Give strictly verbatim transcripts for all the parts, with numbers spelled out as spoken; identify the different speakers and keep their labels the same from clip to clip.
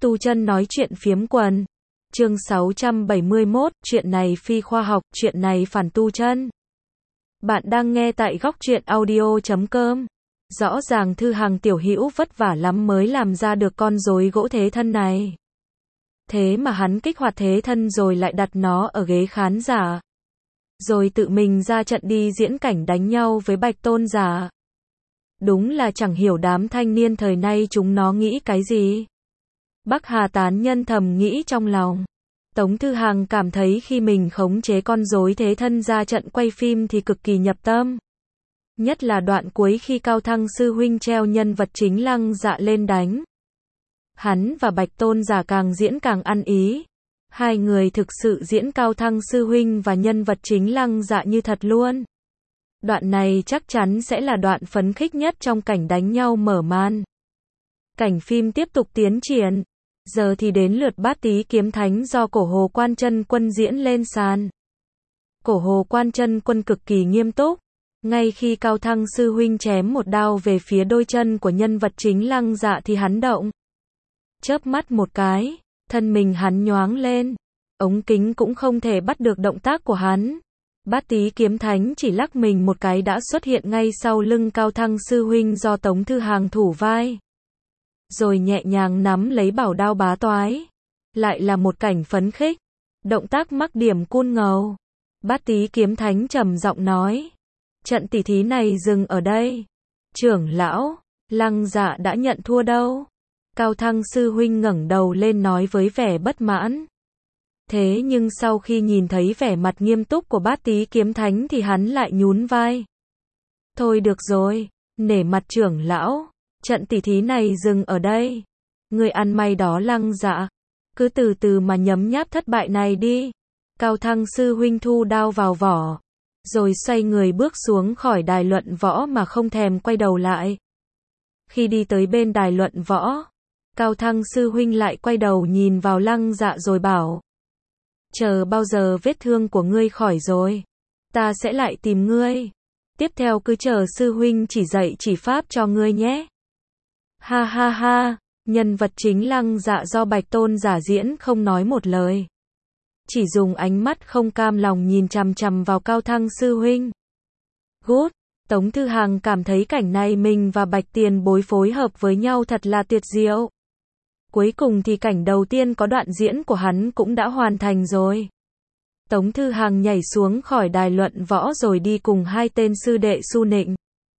Speaker 1: Tu chân nói chuyện phiếm quần. Chương sáu trăm bảy mươi mốt, chuyện này phi khoa học, chuyện này phản tu chân. Bạn đang nghe tại góc truyện audio chấm com. Rõ ràng Thư Hằng tiểu hữu vất vả lắm mới làm ra được con rối gỗ thế thân này. Thế mà hắn kích hoạt thế thân rồi lại đặt nó ở ghế khán giả. Rồi tự mình ra trận đi diễn cảnh đánh nhau với Bạch Tôn giả. Đúng là chẳng hiểu đám thanh niên thời nay chúng nó nghĩ cái gì. Bắc Hà tán nhân thầm nghĩ trong lòng. Tống Thư Hằng cảm thấy khi mình khống chế con rối thế thân ra trận quay phim thì cực kỳ nhập tâm. Nhất là đoạn cuối khi Cao Thăng sư huynh treo nhân vật chính Lăng Dạ lên đánh. Hắn và Bạch Tôn giả càng diễn càng ăn ý. Hai người thực sự diễn Cao Thăng sư huynh và nhân vật chính Lăng Dạ như thật luôn. Đoạn này chắc chắn sẽ là đoạn phấn khích nhất trong cảnh đánh nhau mở màn. Cảnh phim tiếp tục tiến triển. Giờ thì đến lượt Bát Tý Kiếm Thánh do Cổ Hồ Quan Chân Quân diễn lên sàn. Cổ Hồ Quan Chân Quân cực kỳ nghiêm túc. Ngay khi Cao Thăng sư huynh chém một đao về phía đôi chân của nhân vật chính Lăng Dạ thì hắn động. Chớp mắt một cái, thân mình hắn nhoáng lên. Ống kính cũng không thể bắt được động tác của hắn. Bát Tý Kiếm Thánh chỉ lắc mình một cái đã xuất hiện ngay sau lưng Cao Thăng sư huynh do Tống Thư Hằng thủ vai. Rồi nhẹ nhàng nắm lấy bảo đao bá toái. Lại là một cảnh phấn khích. Động tác mắc điểm cun ngầu. Bát Tý Kiếm Thánh trầm giọng nói. Trận tỉ thí này dừng ở đây. Trưởng lão, Lăng Dạ đã nhận thua đâu. Cao Thăng sư huynh ngẩng đầu lên nói với vẻ bất mãn. Thế nhưng sau khi nhìn thấy vẻ mặt nghiêm túc của Bát Tý Kiếm Thánh thì hắn lại nhún vai. Thôi được rồi, nể mặt trưởng lão. Trận tỉ thí này dừng ở đây. Người ăn may đó Lăng Dạ. Cứ từ từ mà nhấm nháp thất bại này đi. Cao Thăng sư huynh thu đao vào vỏ. Rồi xoay người bước xuống khỏi đài luận võ mà không thèm quay đầu lại. Khi đi tới bên đài luận võ, Cao Thăng sư huynh lại quay đầu nhìn vào Lăng Dạ rồi bảo. Chờ bao giờ vết thương của ngươi khỏi rồi, ta sẽ lại tìm ngươi. Tiếp theo cứ chờ sư huynh chỉ dạy chỉ pháp cho ngươi nhé. Ha ha ha, nhân vật chính Lăng Dạ do Bạch Tôn giả diễn không nói một lời. Chỉ dùng ánh mắt không cam lòng nhìn chằm chằm vào Cao Thăng sư huynh. Good, Tống Thư Hằng cảm thấy cảnh này mình và Bạch Tiền Bối phối hợp với nhau thật là tuyệt diệu. Cuối cùng thì cảnh đầu tiên có đoạn diễn của hắn cũng đã hoàn thành rồi. Tống Thư Hằng nhảy xuống khỏi đài luận võ rồi đi cùng hai tên sư đệ Su Nịnh.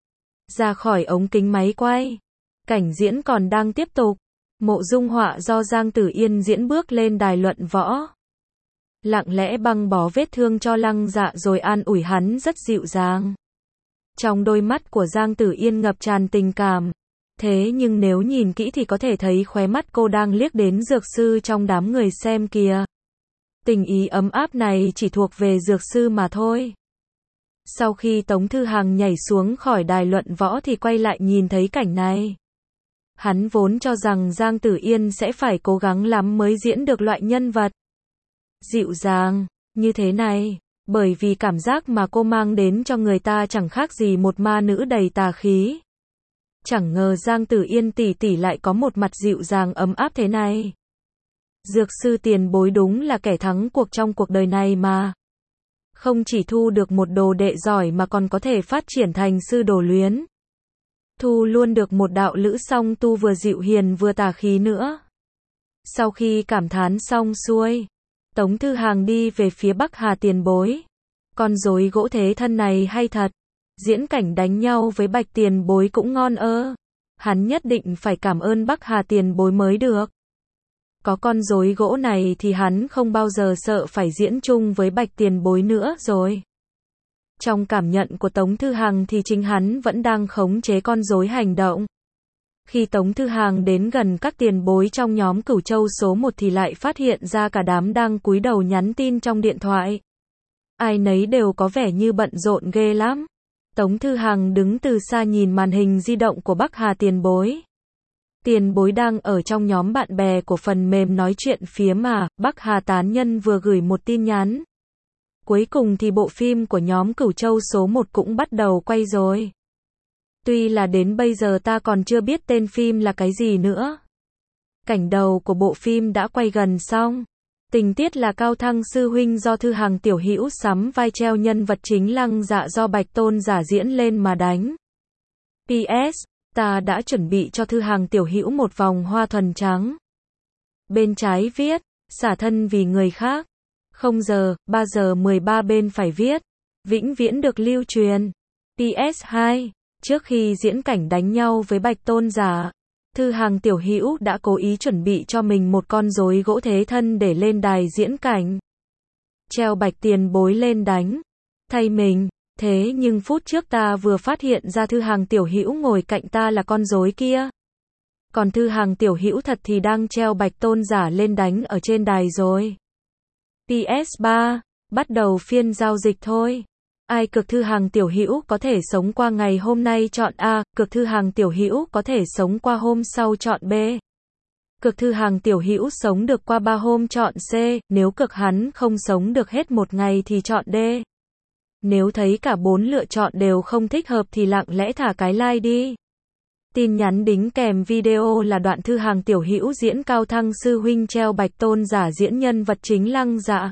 Speaker 1: Ra khỏi ống kính máy quay. Cảnh diễn còn đang tiếp tục. Mộ dung họa do Giang Tử Yên diễn bước lên đài luận võ. Lặng lẽ băng bó vết thương cho Lăng Dạ rồi an ủi hắn rất dịu dàng. Trong đôi mắt của Giang Tử Yên ngập tràn tình cảm. Thế nhưng nếu nhìn kỹ thì có thể thấy khóe mắt cô đang liếc đến dược sư trong đám người xem kìa. Tình ý ấm áp này chỉ thuộc về dược sư mà thôi. Sau khi Tống Thư Hằng nhảy xuống khỏi đài luận võ thì quay lại nhìn thấy cảnh này. Hắn vốn cho rằng Giang Tử Yên sẽ phải cố gắng lắm mới diễn được loại nhân vật dịu dàng như thế này, bởi vì cảm giác mà cô mang đến cho người ta chẳng khác gì một ma nữ đầy tà khí. Chẳng ngờ Giang Tử Yên tỷ tỷ lại có một mặt dịu dàng ấm áp thế này. Dược sư tiền bối đúng là kẻ thắng cuộc trong cuộc đời này mà. Không chỉ thu được một đồ đệ giỏi mà còn có thể phát triển thành sư đồ luyến. Thu luôn được một đạo lữ song tu vừa dịu hiền vừa tà khí nữa. Sau khi cảm thán xong xuôi, Tống Thư Hằng đi về phía Bắc Hà tiền bối. Con rối gỗ thế thân này hay thật. Diễn cảnh đánh nhau với Bạch tiền bối cũng ngon ơ. Hắn nhất định phải cảm ơn Bắc Hà tiền bối mới được. Có con rối gỗ này thì hắn không bao giờ sợ phải diễn chung với Bạch tiền bối nữa rồi. Trong cảm nhận của Tống Thư Hằng thì chính hắn vẫn đang khống chế con rối hành động. Khi Tống Thư Hằng đến gần các tiền bối trong nhóm Cửu Châu số một thì lại phát hiện ra cả đám đang cúi đầu nhắn tin trong điện thoại. Ai nấy đều có vẻ như bận rộn ghê lắm. Tống Thư Hằng đứng từ xa nhìn màn hình di động của Bắc Hà tiền bối. Tiền bối đang ở trong nhóm bạn bè của phần mềm nói chuyện phía mà, Bắc Hà tán nhân vừa gửi một tin nhắn. Cuối cùng thì bộ phim của nhóm Cửu Châu số một cũng bắt đầu quay rồi. Tuy là đến bây giờ ta còn chưa biết tên phim là cái gì nữa. Cảnh đầu của bộ phim đã quay gần xong. Tình tiết là Cao Thăng sư huynh do Thư Hằng tiểu hữu sắm vai treo nhân vật chính Lăng Dạ do Bạch Tôn giả diễn lên mà đánh. pê ét. Ta đã chuẩn bị cho Thư Hằng tiểu hữu một vòng hoa thuần trắng. Bên trái viết, xả thân vì người khác. không giờ, ba giờ mười ba bên phải viết, vĩnh viễn được lưu truyền. pê ét hai. Trước khi diễn cảnh đánh nhau với Bạch Tôn giả, Thư Hằng tiểu hữu đã cố ý chuẩn bị cho mình một con rối gỗ thế thân để lên đài diễn cảnh. Treo Bạch tiền bối lên đánh. Thay mình, thế nhưng phút trước ta vừa phát hiện ra Thư Hằng tiểu hữu ngồi cạnh ta là con rối kia. Còn Thư Hằng tiểu hữu thật thì đang treo Bạch Tôn giả lên đánh ở trên đài rồi. pê ét ba. Bắt đầu phiên giao dịch thôi. Ai cực Thư Hằng tiểu hữu có thể sống qua ngày hôm nay chọn A, cực Thư Hằng tiểu hữu có thể sống qua hôm sau chọn B. Cực Thư Hằng tiểu hữu sống được qua ba hôm chọn C, nếu cực hắn không sống được hết một ngày thì chọn D. Nếu thấy cả bốn lựa chọn đều không thích hợp thì lặng lẽ thả cái like đi. Tin nhắn đính kèm video là đoạn Thư Hằng tiểu hữu diễn Cao Thăng sư huynh treo Bạch Tôn giả diễn nhân vật chính Lăng Dạ.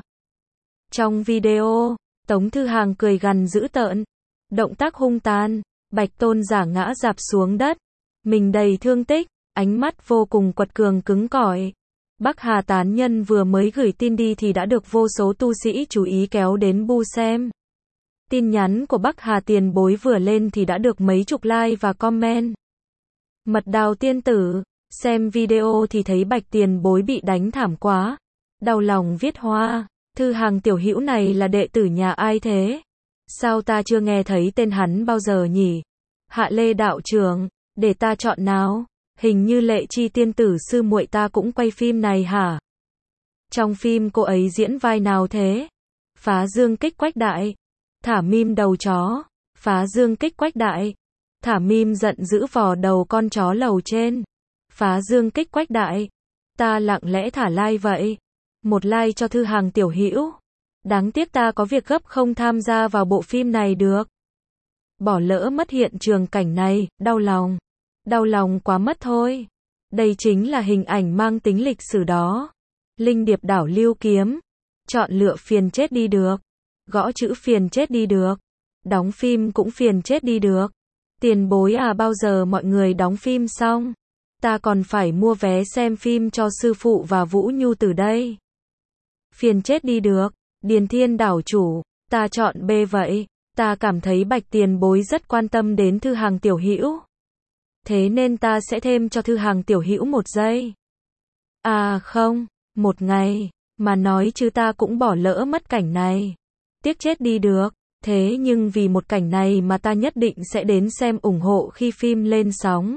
Speaker 1: Trong video, Tống Thư Hằng cười gằn dữ tợn, động tác hung tàn, Bạch Tôn giả ngã rạp xuống đất, mình đầy thương tích, ánh mắt vô cùng quật cường cứng cỏi. Bắc Hà tán nhân vừa mới gửi tin đi thì đã được vô số tu sĩ chú ý kéo đến bu xem. Tin nhắn của Bắc Hà tiền bối vừa lên thì đã được mấy chục like và comment. Mật Đào tiên tử, xem video thì thấy Bạch tiền bối bị đánh thảm quá, đau lòng viết hoa. Thư Hằng tiểu hữu này là đệ tử nhà ai thế? Sao ta chưa nghe thấy tên hắn bao giờ nhỉ? Hạ Lê đạo trưởng, để ta chọn nào? Hình như Lệ Chi tiên tử sư muội ta cũng quay phim này hả? Trong phim cô ấy diễn vai nào thế? Phá dương kích quách đại. Thả mim đầu chó. Phá dương kích quách đại. Thả mim giận dữ vò đầu con chó lầu trên. Phá dương kích quách đại. Ta lặng lẽ thả like vậy. Một like cho Thư Hằng tiểu hữu. Đáng tiếc ta có việc gấp không tham gia vào bộ phim này được. Bỏ lỡ mất hiện trường cảnh này, đau lòng. Đau lòng quá mất thôi. Đây chính là hình ảnh mang tính lịch sử đó. Linh điệp đảo lưu kiếm. Chọn lựa phiền chết đi được. Gõ chữ phiền chết đi được. Đóng phim cũng phiền chết đi được. Tiền bối à, bao giờ mọi người đóng phim xong? Ta còn phải mua vé xem phim cho sư phụ và Vũ Nhu từ đây. Phiền chết đi được. Điền Thiên đảo chủ, ta chọn B vậy. Ta cảm thấy Bạch tiền bối rất quan tâm đến Thư Hằng tiểu hữu. Thế nên ta sẽ thêm cho Thư Hằng tiểu hữu một giây. À không, một ngày, mà nói chứ ta cũng bỏ lỡ mất cảnh này. Tiếc chết đi được. Thế nhưng vì một cảnh này mà ta nhất định sẽ đến xem ủng hộ khi phim lên sóng.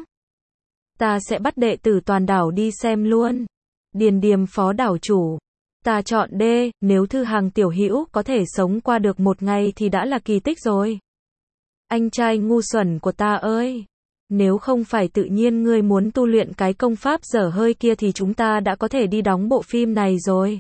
Speaker 1: Ta sẽ bắt đệ tử toàn đảo đi xem luôn. Điền Điềm phó đảo chủ. Ta chọn D, nếu Thư Hằng tiểu hữu có thể sống qua được một ngày thì đã là kỳ tích rồi. Anh trai ngu xuẩn của ta ơi! Nếu không phải tự nhiên ngươi muốn tu luyện cái công pháp dở hơi kia thì chúng ta đã có thể đi đóng bộ phim này rồi.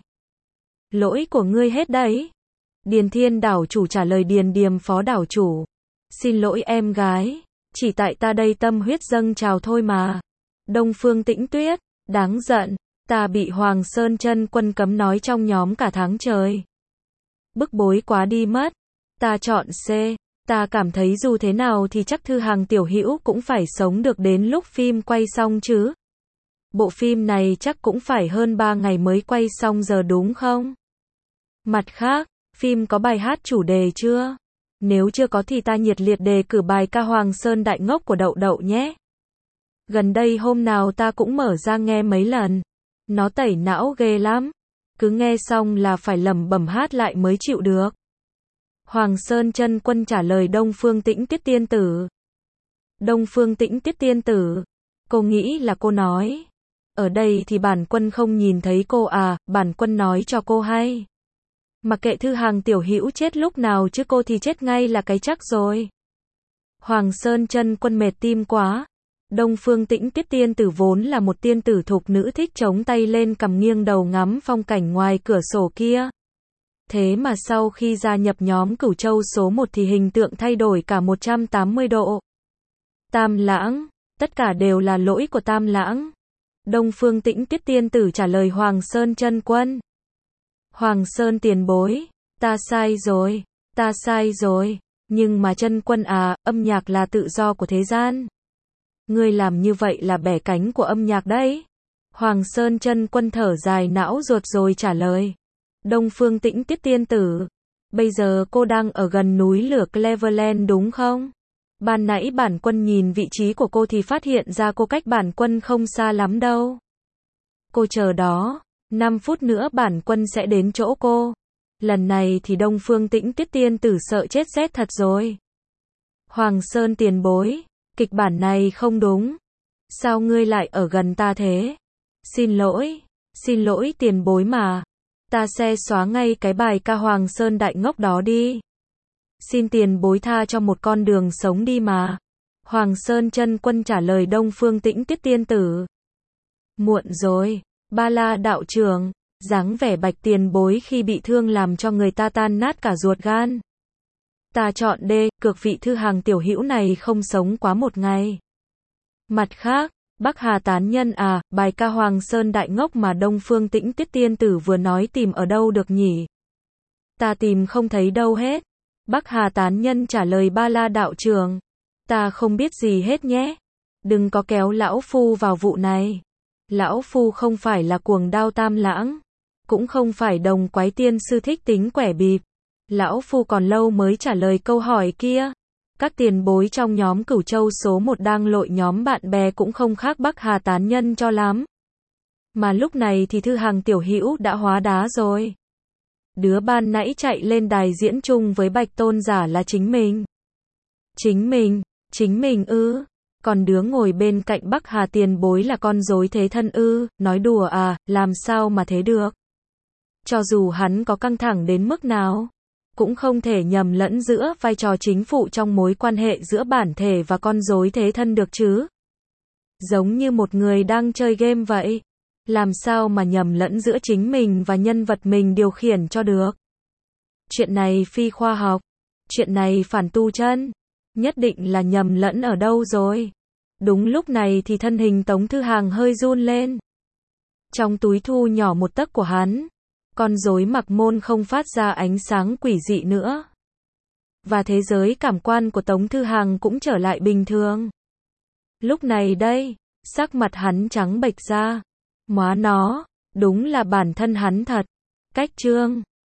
Speaker 1: Lỗi của ngươi hết đấy. Điền Thiên đảo chủ trả lời Điền Điềm phó đảo chủ. Xin lỗi em gái, chỉ tại ta đây tâm huyết dâng trào thôi mà. Đông Phương Tĩnh Tuyết, đáng giận. Ta bị Hoàng Sơn Chân Quân cấm nói trong nhóm cả tháng trời. Bức bối quá đi mất. Ta chọn C. Ta cảm thấy dù thế nào thì chắc Thư Hằng tiểu hữu cũng phải sống được đến lúc phim quay xong chứ. Bộ phim này chắc cũng phải hơn ba ngày mới quay xong giờ đúng không? Mặt khác, phim có bài hát chủ đề chưa? Nếu chưa có thì ta nhiệt liệt đề cử bài ca Hoàng Sơn Đại Ngốc của Đậu Đậu nhé. Gần đây hôm nào ta cũng mở ra nghe mấy lần. Nó tẩy não ghê lắm. Cứ nghe xong là phải lẩm bẩm hát lại mới chịu được. Hoàng Sơn Chân Quân trả lời Đông Phương Tĩnh Tuyết tiên tử. Đông Phương Tĩnh Tuyết tiên tử. Cô nghĩ là cô nói. Ở đây thì bản quân không nhìn thấy cô à, bản quân nói cho cô hay. Mặc kệ Thư Hằng tiểu hữu chết lúc nào chứ cô thì chết ngay là cái chắc rồi. Hoàng Sơn Chân Quân mệt tim quá. Đông Phương Tĩnh Tuyết tiên tử vốn là một tiên tử thục nữ thích chống tay lên cằm nghiêng đầu ngắm phong cảnh ngoài cửa sổ kia. Thế mà sau khi gia nhập nhóm Cửu Châu số một thì hình tượng thay đổi cả một trăm tám mươi độ. Tam Lãng, tất cả đều là lỗi của Tam Lãng. Đông Phương Tĩnh Tiết tiên tử trả lời Hoàng Sơn chân quân. Hoàng Sơn tiền bối, ta sai rồi, ta sai rồi, nhưng mà chân quân à, âm nhạc là tự do của thế gian. Ngươi làm như vậy là bẻ cánh của âm nhạc đấy. Hoàng Sơn chân quân thở dài não ruột rồi trả lời. Đông Phương Tĩnh Tiết tiên tử, bây giờ cô đang ở gần núi lửa Cleveland đúng không? Ban nãy bản quân nhìn vị trí của cô thì phát hiện ra cô cách bản quân không xa lắm đâu. Cô chờ đó, năm phút nữa bản quân sẽ đến chỗ cô. Lần này thì Đông Phương Tĩnh Tiết tiên tử sợ chết rét thật rồi. Hoàng Sơn tiền bối, kịch bản này không đúng. Sao ngươi lại ở gần ta thế? Xin lỗi, xin lỗi tiền bối mà. Ta sẽ xóa ngay cái bài ca Hoàng Sơn đại ngốc đó đi. Xin tiền bối tha cho một con đường sống đi mà. Hoàng Sơn chân quân trả lời Đông Phương Tĩnh Tiết tiên tử. Muộn rồi, Ba La đạo trưởng, dáng vẻ bạch tiền bối khi bị thương làm cho người ta tan nát cả ruột gan. Ta chọn D, cược vị thư hàng tiểu hữu này không sống quá một ngày. Mặt khác, Bắc Hà tán nhân à, bài ca Hoàng Sơn đại ngốc mà Đông Phương Tĩnh Tiết tiên tử vừa nói tìm ở đâu được nhỉ? Ta tìm không thấy đâu hết. Bắc Hà tán nhân trả lời Ba La đạo trưởng. Ta không biết gì hết nhé. Đừng có kéo lão phu vào vụ này. Lão phu không phải là cuồng đao tam lãng. Cũng không phải đồng quái tiên sư thích tính quẻ bịp. Lão phu còn lâu mới trả lời câu hỏi kia. Các tiền bối trong nhóm Cửu Châu số một đang lội nhóm bạn bè cũng không khác Bắc Hà tán nhân cho lắm. Mà lúc này thì thư hàng tiểu hữu đã hóa đá rồi. Đứa ban nãy chạy lên đài diễn chung với Bạch Tôn giả là chính mình. Chính mình, chính mình ư? Còn đứa ngồi bên cạnh Bắc Hà tiền bối là con rối thế thân ư? Nói đùa à, làm sao mà thế được? Cho dù hắn có căng thẳng đến mức nào, cũng không thể nhầm lẫn giữa vai trò chính phụ trong mối quan hệ giữa bản thể và con rối thế thân được chứ. Giống như một người đang chơi game vậy. Làm sao mà nhầm lẫn giữa chính mình và nhân vật mình điều khiển cho được. Chuyện này phi khoa học. Chuyện này phản tu chân. Nhất định là nhầm lẫn ở đâu rồi. Đúng lúc này thì thân hình Tống Thư Hàng hơi run lên. Trong túi thu nhỏ một tấc của hắn, con rối mặc môn không phát ra ánh sáng quỷ dị nữa. Và thế giới cảm quan của Tống Thư Hàng cũng trở lại bình thường. Lúc này đây, sắc mặt hắn trắng bệch ra. Móa nó, đúng là bản thân hắn thật. Cách chương